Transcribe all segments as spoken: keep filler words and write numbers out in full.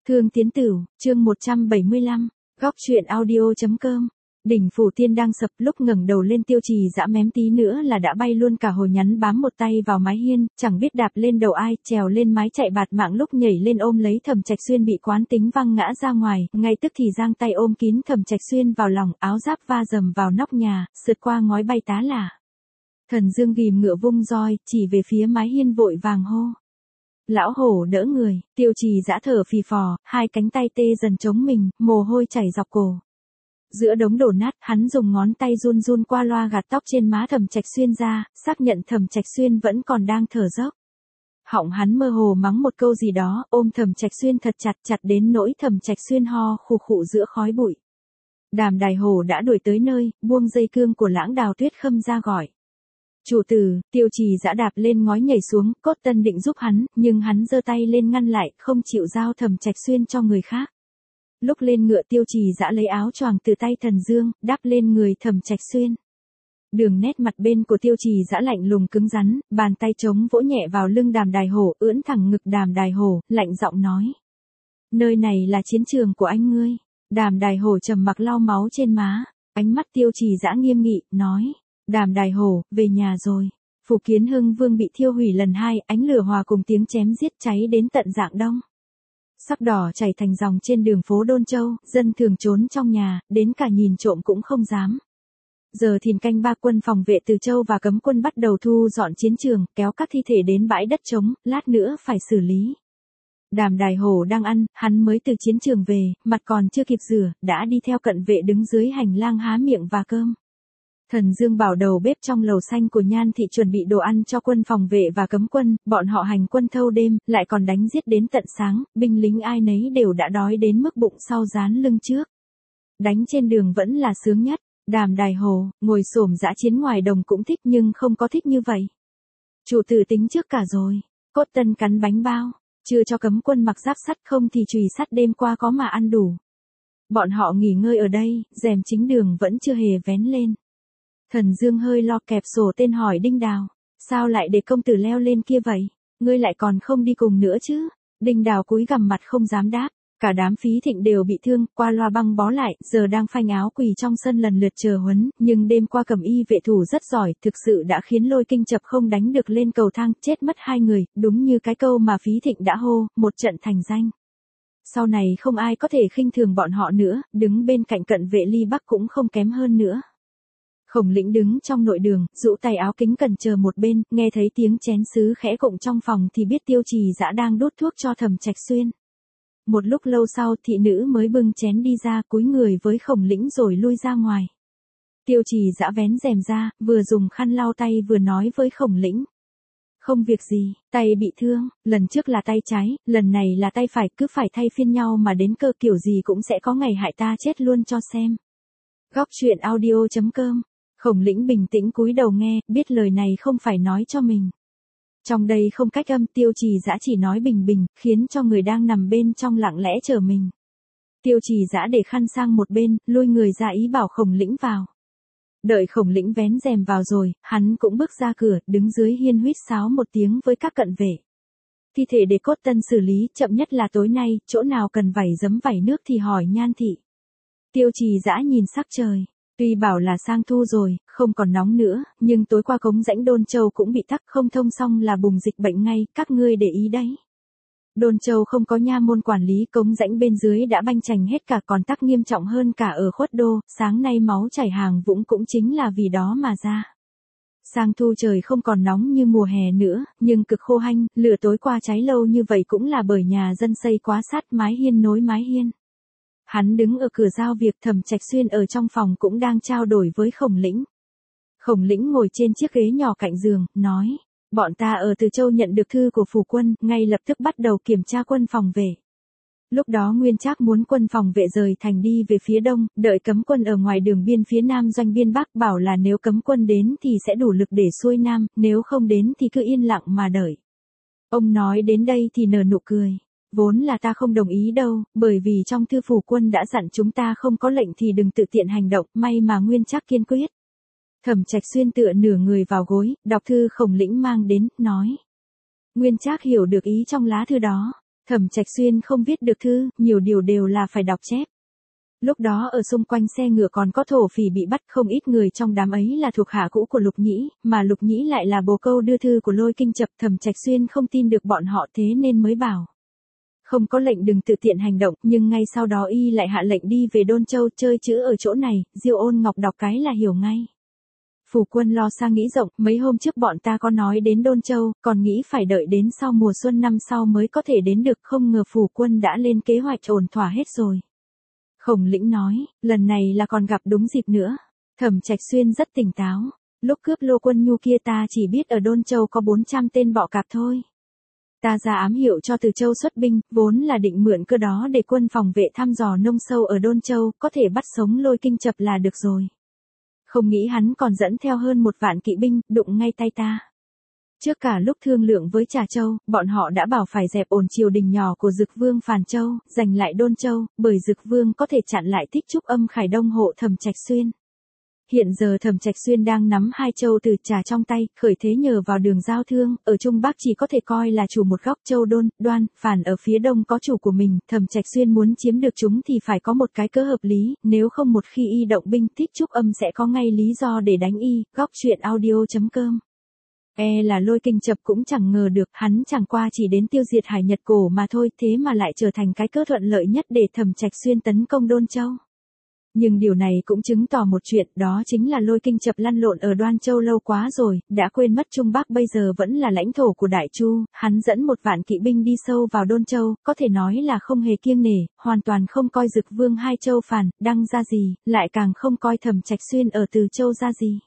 Thương Tiến Tửu, chương một trăm bảy mươi lăm, góc truyện audio.com. Đỉnh phủ tiên đang sập, lúc ngẩng đầu lên Tiêu Trì Dã mém tí nữa là đã bay luôn cả hồi nhắn bám một tay vào mái hiên, chẳng biết đạp lên đầu ai, trèo lên mái chạy bạt mạng lúc nhảy lên ôm lấy Thẩm Trạch Xuyên bị quán tính văng ngã ra ngoài, ngay tức thì giang tay ôm kín Thẩm Trạch Xuyên vào lòng, áo giáp va dầm vào nóc nhà, sượt qua ngói bay tá lả. Thần Dương ghìm ngựa vung roi, chỉ về phía mái hiên vội vàng hô. Lão hổ đỡ người, Tiêu Trì Dã thở phì phò, hai cánh tay tê dần chống mình, mồ hôi chảy dọc cổ. Giữa đống đổ nát, hắn dùng ngón tay run run qua loa gạt tóc trên má Thẩm Trạch Xuyên ra, xác nhận Thẩm Trạch Xuyên vẫn còn đang thở dốc. Họng hắn mơ hồ mắng một câu gì đó, ôm Thẩm Trạch Xuyên thật chặt chặt đến nỗi Thẩm Trạch Xuyên ho khụ khụ giữa khói bụi. Đàm Đài Hổ đã đuổi tới nơi, buông dây cương của Lãng Đào Tuyết Khâm ra gọi. Chủ tử, Tiêu Trì Dã đạp lên ngói nhảy xuống, Cốt Tân định giúp hắn, nhưng hắn giơ tay lên ngăn lại, không chịu giao Thẩm Trạch Xuyên cho người khác. Lúc lên ngựa Tiêu Trì Dã lấy áo choàng từ tay Thần Dương, đắp lên người Thẩm Trạch Xuyên. Đường nét mặt bên của Tiêu Trì Dã lạnh lùng cứng rắn, bàn tay trống vỗ nhẹ vào lưng Đàm Đài Hổ, ưỡn thẳng ngực Đàm Đài Hổ, lạnh giọng nói. Nơi này là chiến trường của anh ngươi. Đàm Đài Hổ trầm mặc lau máu trên má, ánh mắt Tiêu Trì Dã nghiêm nghị, nói. Đàm Đài Hổ, về nhà rồi. Phủ Kiến Hưng Vương bị thiêu hủy lần hai, ánh lửa hòa cùng tiếng chém giết cháy đến tận rạng đông. Sắc đỏ chảy thành dòng trên đường phố Đôn Châu, dân thường trốn trong nhà, đến cả nhìn trộm cũng không dám. Giờ Thìn canh ba quân phòng vệ Từ Châu và cấm quân bắt đầu thu dọn chiến trường, kéo các thi thể đến bãi đất trống, lát nữa phải xử lý. Đàm Đài Hổ đang ăn, hắn mới từ chiến trường về, mặt còn chưa kịp rửa, đã đi theo cận vệ đứng dưới hành lang há miệng và cơm. Thần Dương bảo đầu bếp trong lầu xanh của Nhan thị chuẩn bị đồ ăn cho quân phòng vệ và cấm quân, bọn họ hành quân thâu đêm, lại còn đánh giết đến tận sáng, binh lính ai nấy đều đã đói đến mức bụng sau dán lưng trước. Đánh trên đường vẫn là sướng nhất, Đàm Đài Hổ, ngồi xổm dã chiến ngoài đồng cũng thích nhưng không có thích như vậy. Chủ tử tính trước cả rồi, Cốt Tân cắn bánh bao, chưa cho cấm quân mặc giáp sắt không thì chùy sắt đêm qua có mà ăn đủ. Bọn họ nghỉ ngơi ở đây, rèm chính đường vẫn chưa hề vén lên. Thần Dương hơi lo kẹp sổ tên hỏi Đinh Đào, sao lại để công tử leo lên kia vậy, ngươi lại còn không đi cùng nữa chứ? Đinh Đào cúi gằm mặt không dám đáp, cả đám Phí Thịnh đều bị thương, qua loa băng bó lại, giờ đang phanh áo quỳ trong sân lần lượt chờ huấn, nhưng đêm qua Cẩm Y vệ thủ rất giỏi, thực sự đã khiến Lôi Kinh chập không đánh được lên cầu thang, chết mất hai người, đúng như cái câu mà Phí Thịnh đã hô, một trận thành danh. Sau này không ai có thể khinh thường bọn họ nữa, đứng bên cạnh cận vệ Ly Bắc cũng không kém hơn nữa. Khổng Lĩnh đứng trong nội đường, rũ tay áo kính cẩn chờ một bên, nghe thấy tiếng chén sứ khẽ cụng trong phòng thì biết Tiêu Trì Dã đang đốt thuốc cho Thẩm Trạch Xuyên. Một lúc lâu sau thị nữ mới bưng chén đi ra, cúi người với Khổng Lĩnh rồi lui ra ngoài. Tiêu Trì Dã vén rèm ra, vừa dùng khăn lau tay vừa nói với Khổng Lĩnh. Không việc gì, tay bị thương, lần trước là tay trái, lần này là tay phải, cứ phải thay phiên nhau mà đến cơ kiểu gì cũng sẽ có ngày hại ta chết luôn cho xem. Góc truyện audio.com. Khổng Lĩnh bình tĩnh cúi đầu nghe, biết lời này không phải nói cho mình. Trong đây không cách âm, Tiêu Trì Dã chỉ nói bình bình, khiến cho người đang nằm bên trong lặng lẽ chờ mình. Tiêu Trì Dã để khăn sang một bên, lui người ra ý bảo Khổng Lĩnh vào. Đợi Khổng Lĩnh vén rèm vào rồi, hắn cũng bước ra cửa, đứng dưới hiên huýt sáo một tiếng với các cận vệ. Thi thể để Cốt Tân xử lý, chậm nhất là tối nay, chỗ nào cần vẩy giấm vẩy nước thì hỏi Nhan thị. Tiêu Trì Dã nhìn sắc trời. Tuy bảo là sang thu rồi, không còn nóng nữa, nhưng tối qua cống rãnh Đôn Châu cũng bị tắc, không thông xong là bùng dịch bệnh ngay, các ngươi để ý đấy. Đôn Châu không có nha môn quản lý, cống rãnh bên dưới đã banh chành hết cả, còn tắc nghiêm trọng hơn cả ở Khuất Đô, sáng nay máu chảy hàng vũng cũng chính là vì đó mà ra. Sang thu trời không còn nóng như mùa hè nữa, nhưng cực khô hanh, lửa tối qua cháy lâu như vậy cũng là bởi nhà dân xây quá sát mái hiên nối mái hiên. Hắn đứng ở cửa giao việc, Thẩm Trạch Xuyên ở trong phòng cũng đang trao đổi với Khổng Lĩnh. Khổng Lĩnh ngồi trên chiếc ghế nhỏ cạnh giường, nói, bọn ta ở Từ Châu nhận được thư của phủ quân, ngay lập tức bắt đầu kiểm tra quân phòng vệ. Lúc đó Nguyên Trác muốn quân phòng vệ rời thành đi về phía đông, đợi cấm quân ở ngoài đường biên phía nam doanh biên bắc, bảo là nếu cấm quân đến thì sẽ đủ lực để xuôi nam, nếu không đến thì cứ yên lặng mà đợi. Ông nói đến đây thì nở nụ cười. Vốn là ta không đồng ý đâu, bởi vì trong thư phủ quân đã dặn chúng ta không có lệnh thì đừng tự tiện hành động, may mà Nguyên Trác kiên quyết. Thẩm Trạch Xuyên tựa nửa người vào gối, đọc thư Khổng Lĩnh mang đến, nói. Nguyên Trác hiểu được ý trong lá thư đó. Thẩm Trạch Xuyên không viết được thư, nhiều điều đều là phải đọc chép. Lúc đó ở xung quanh xe ngựa còn có thổ phỉ bị bắt, không ít người trong đám ấy là thuộc hạ cũ của Lục Nhĩ, mà Lục Nhĩ lại là bồ câu đưa thư của Lôi Kinh Chập. Thẩm Trạch Xuyên không tin được bọn họ, thế nên mới bảo không có lệnh đừng tự tiện hành động, nhưng ngay sau đó y lại hạ lệnh đi về Đôn Châu, chơi chữ ở chỗ này, Diêu Ôn Ngọc đọc cái là hiểu ngay. Phủ Quân lo xa nghĩ rộng, mấy hôm trước bọn ta có nói đến Đôn Châu, còn nghĩ phải đợi đến sau mùa xuân năm sau mới có thể đến được, không ngờ Phủ Quân đã lên kế hoạch ổn thỏa hết rồi. Khổng Lĩnh nói, lần này là còn gặp đúng dịp nữa. Thẩm Trạch Xuyên rất tỉnh táo, lúc cướp Lô Quân Nhu kia ta chỉ biết ở Đôn Châu có bốn trăm tên bọ cạp thôi. Ta ra ám hiệu cho Từ Châu xuất binh, vốn là định mượn cơ đó để quân phòng vệ thăm dò nông sâu ở Đôn Châu, có thể bắt sống Lôi Kinh Chập là được rồi. Không nghĩ hắn còn dẫn theo hơn một vạn kỵ binh, đụng ngay tay ta. Trước cả lúc thương lượng với Trà Châu, bọn họ đã bảo phải dẹp ổn triều đình nhỏ của Dực Vương Phàn Châu, giành lại Đôn Châu, bởi Dực Vương có thể chặn lại Thích Trúc Âm Khải Đông hộ Thẩm Trạch Xuyên. Hiện giờ Thẩm Trạch Xuyên đang nắm hai châu từ Trà trong tay, khởi thế nhờ vào đường giao thương, ở Trung Bắc chỉ có thể coi là chủ một góc châu Đôn, Đoan, Phàn ở phía đông có chủ của mình, Thẩm Trạch Xuyên muốn chiếm được chúng thì phải có một cái cớ hợp lý, nếu không một khi y động binh Thích Trúc Âm sẽ có ngay lý do để đánh y. Góc truyện audio chấm com. E là Lôi Kinh Chập cũng chẳng ngờ được, hắn chẳng qua chỉ đến tiêu diệt Hải Nhật Cổ mà thôi, thế mà lại trở thành cái cớ thuận lợi nhất để Thẩm Trạch Xuyên tấn công Đôn Châu. Nhưng điều này cũng chứng tỏ một chuyện, đó chính là Lôi Kinh Chập lăn lộn ở Đoan Châu lâu quá rồi, đã quên mất Trung Bắc bây giờ vẫn là lãnh thổ của Đại Chu, hắn dẫn một vạn kỵ binh đi sâu vào Đôn Châu, có thể nói là không hề kiêng nể, hoàn toàn không coi Dực Vương hai châu Phàn, Đăng ra gì, lại càng không coi Thẩm Trạch Xuyên ở Từ Châu ra gì.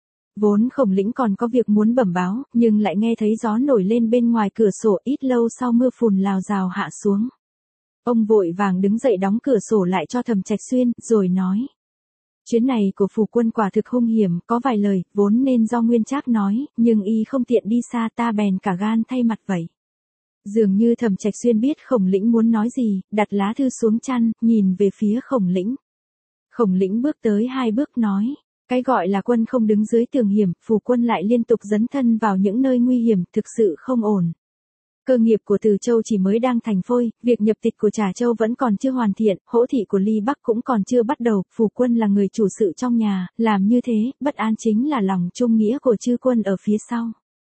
Vốn Khổng Lĩnh còn có việc muốn bẩm báo, nhưng lại nghe thấy gió nổi lên bên ngoài cửa sổ, ít lâu sau mưa phùn lào rào hạ xuống. Ông vội vàng đứng dậy đóng cửa sổ lại cho Thẩm Trạch Xuyên, rồi nói. Chuyến này của Phủ Quân quả thực hung hiểm, có vài lời, vốn nên do Nguyên Trác nói, nhưng y không tiện đi xa, ta bèn cả gan thay mặt vậy. Dường như Thẩm Trạch Xuyên biết Khổng Lĩnh muốn nói gì, đặt lá thư xuống chăn, nhìn về phía Khổng Lĩnh. Khổng Lĩnh bước tới hai bước nói. Cái gọi là quân không đứng dưới tường hiểm, Phủ Quân lại liên tục dấn thân vào những nơi nguy hiểm, thực sự không ổn. Cơ nghiệp của Từ Châu chỉ mới đang thành phôi, việc nhập tịch của Trà Châu vẫn còn chưa hoàn thiện, hỗ thị của Ly Bắc cũng còn chưa bắt đầu, Phủ Quân là người chủ sự trong nhà, làm như thế, bất an chính là lòng trung nghĩa của chư quân ở phía sau.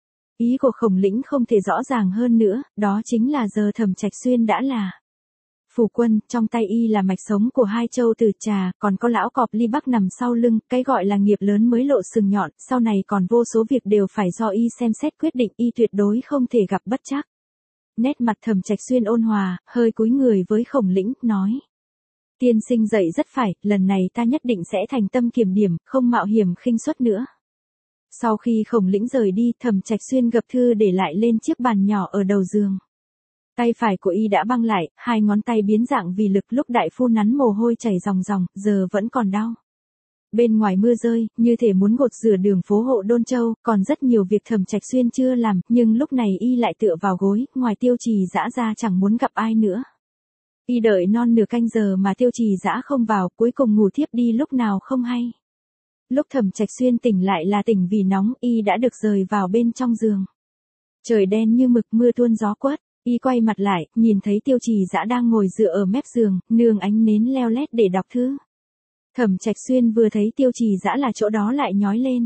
Ý của Khổng Lĩnh không thể rõ ràng hơn nữa, đó chính là giờ Thẩm Trạch Xuyên đã là Phủ Quân, trong tay y là mạch sống của hai châu Từ Trà, còn có lão cọp Ly Bắc nằm sau lưng, cái gọi là nghiệp lớn mới lộ sừng nhọn, sau này còn vô số việc đều phải do y xem xét quyết định, y tuyệt đối không thể gặp bất trắc. Nét mặt Thẩm Trạch Xuyên ôn hòa, hơi cúi người với Khổng Lĩnh, nói. Tiên sinh dạy rất phải, lần này ta nhất định sẽ thành tâm kiểm điểm, không mạo hiểm khinh suất nữa. Sau khi Khổng Lĩnh rời đi, Thẩm Trạch Xuyên gập thư để lại lên chiếc bàn nhỏ ở đầu giường. Tay phải của y đã băng lại, hai ngón tay biến dạng vì lực, lúc đại phu nắn mồ hôi chảy ròng ròng, giờ vẫn còn đau. Bên ngoài mưa rơi, như thể muốn gột rửa đường phố hộ Đôn Châu, còn rất nhiều việc Thẩm Trạch Xuyên chưa làm, nhưng lúc này y lại tựa vào gối, ngoài Tiêu Trì Dã ra chẳng muốn gặp ai nữa. Y đợi non nửa canh giờ mà Tiêu Trì Dã không vào, cuối cùng ngủ thiếp đi lúc nào không hay. Lúc Thẩm Trạch Xuyên tỉnh lại là tỉnh vì nóng, y đã được rời vào bên trong giường. Trời đen như mực, mưa tuôn gió quất. Y quay mặt lại, nhìn thấy Tiêu Trì Dã đang ngồi dựa ở mép giường, nương ánh nến leo lét để đọc thư. Thẩm Trạch Xuyên vừa thấy Tiêu Trì Dã là chỗ đó lại nhói lên.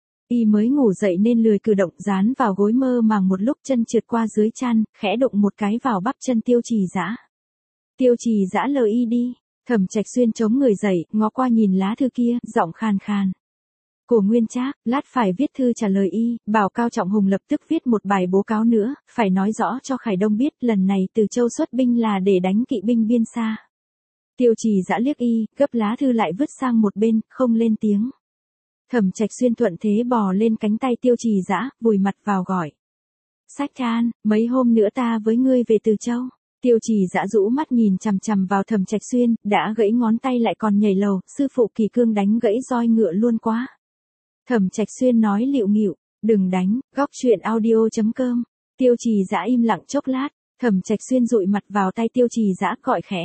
Y mới ngủ dậy nên lười cử động, dán vào gối mơ màng một lúc, chân trượt qua dưới chăn, khẽ đụng một cái vào bắp chân Tiêu Trì Dã. Tiêu Trì Dã lờ y đi. Thẩm Trạch Xuyên chống người dậy, ngó qua nhìn lá thư kia, giọng khàn khàn. Của Nguyên Trác, lát phải viết thư trả lời y, bảo Cao Trọng Hùng lập tức viết một bài bố cáo nữa, phải nói rõ cho Khải Đông biết lần này Từ Châu xuất binh là để đánh kỵ binh biên xa. Tiêu Trì Dã liếc y, gấp lá thư lại vứt sang một bên, không lên tiếng. Thẩm Trạch Xuyên thuận thế bò lên cánh tay Tiêu Trì Dã, vùi mặt vào gọi. Sách Than, mấy hôm nữa ta với ngươi về Từ Châu. Tiêu Trì Dã rũ mắt nhìn chằm chằm vào Thẩm Trạch Xuyên, đã gãy ngón tay lại còn nhảy lầu, sư phụ Kỳ Cương đánh gãy roi ngựa luôn quá. Thẩm Trạch Xuyên nói liệu nghịu, đừng đánh. Góc truyện audio chấm com. Tiêu Trì Dã im lặng chốc lát, Thẩm Trạch Xuyên dụi mặt vào tay Tiêu Trì Dã, gọi khẽ.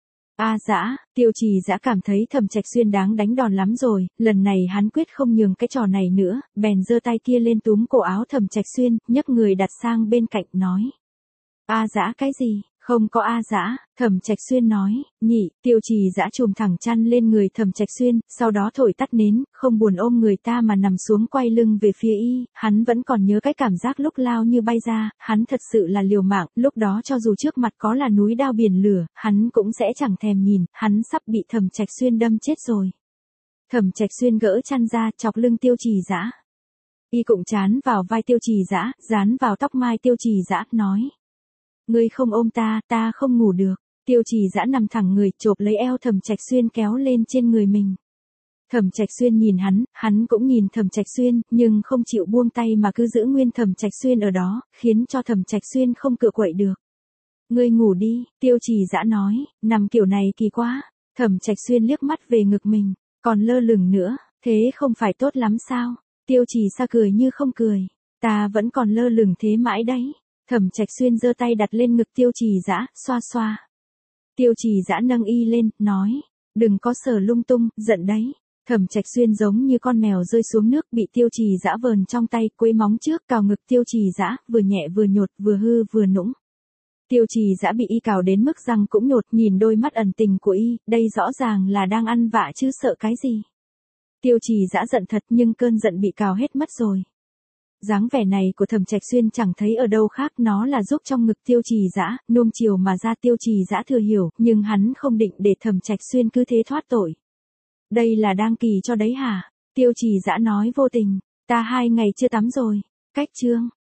A Dã. Tiêu Trì Dã cảm thấy Thẩm Trạch Xuyên đáng đánh đòn lắm rồi, lần này hắn quyết không nhường cái trò này nữa, bèn giơ tay kia lên túm cổ áo Thẩm Trạch Xuyên, nhấc người đặt sang bên cạnh nói. A Dã cái gì? Không có A Dã, Thẩm Trạch Xuyên nói, nhị, Tiêu Trì Dã chùm thẳng chăn lên người Thẩm Trạch Xuyên, sau đó thổi tắt nến, không buồn ôm người ta mà nằm xuống quay lưng về phía y, hắn vẫn còn nhớ cái cảm giác lúc lao như bay ra, hắn thật sự là liều mạng, lúc đó cho dù trước mặt có là núi đao biển lửa, hắn cũng sẽ chẳng thèm nhìn, hắn sắp bị Thẩm Trạch Xuyên đâm chết rồi. Thẩm Trạch Xuyên gỡ chăn ra, chọc lưng Tiêu Trì Dã. Y cụng chán vào vai Tiêu Trì Dã, dán vào tóc mai Tiêu Trì Dã, nói. Ngươi không ôm ta, ta không ngủ được. Tiêu Trì Dã nằm thẳng người, chộp lấy eo Thẩm Trạch Xuyên kéo lên trên người mình. Thẩm Trạch Xuyên nhìn hắn, hắn cũng nhìn Thẩm Trạch Xuyên, nhưng không chịu buông tay mà cứ giữ nguyên Thẩm Trạch Xuyên ở đó, khiến cho Thẩm Trạch Xuyên không cựa quậy được. Ngươi ngủ đi, Tiêu Trì Dã nói, nằm kiểu này kỳ quá. Thẩm Trạch Xuyên liếc mắt về ngực mình, còn lơ lửng nữa, thế không phải tốt lắm sao? Tiêu Trì Sa cười như không cười, ta vẫn còn lơ lửng thế mãi đấy. Thẩm Trạch Xuyên giơ tay đặt lên ngực Tiêu Trì Dã, xoa xoa. Tiêu Trì Dã nâng y lên, nói, đừng có sờ lung tung, giận đấy. Thẩm Trạch Xuyên giống như con mèo rơi xuống nước bị Tiêu Trì Dã vờn trong tay, quấy móng trước cào ngực Tiêu Trì Dã, vừa nhẹ vừa nhột, vừa hư vừa nũng. Tiêu Trì Dã bị y cào đến mức răng cũng nhột, nhìn đôi mắt ẩn tình của y, đây rõ ràng là đang ăn vạ chứ sợ cái gì. Tiêu Trì Dã giận thật nhưng cơn giận bị cào hết mất rồi. Dáng vẻ này của Thẩm Trạch Xuyên chẳng thấy ở đâu khác, nó là giúp trong ngực Tiêu Trì Dã, nuông chiều mà ra. Tiêu Trì Dã thừa hiểu, nhưng hắn không định để Thẩm Trạch Xuyên cứ thế thoát tội. Đây là đang kỳ cho đấy hả? Tiêu Trì Dã nói vô tình, ta hai ngày chưa tắm rồi. Cách chương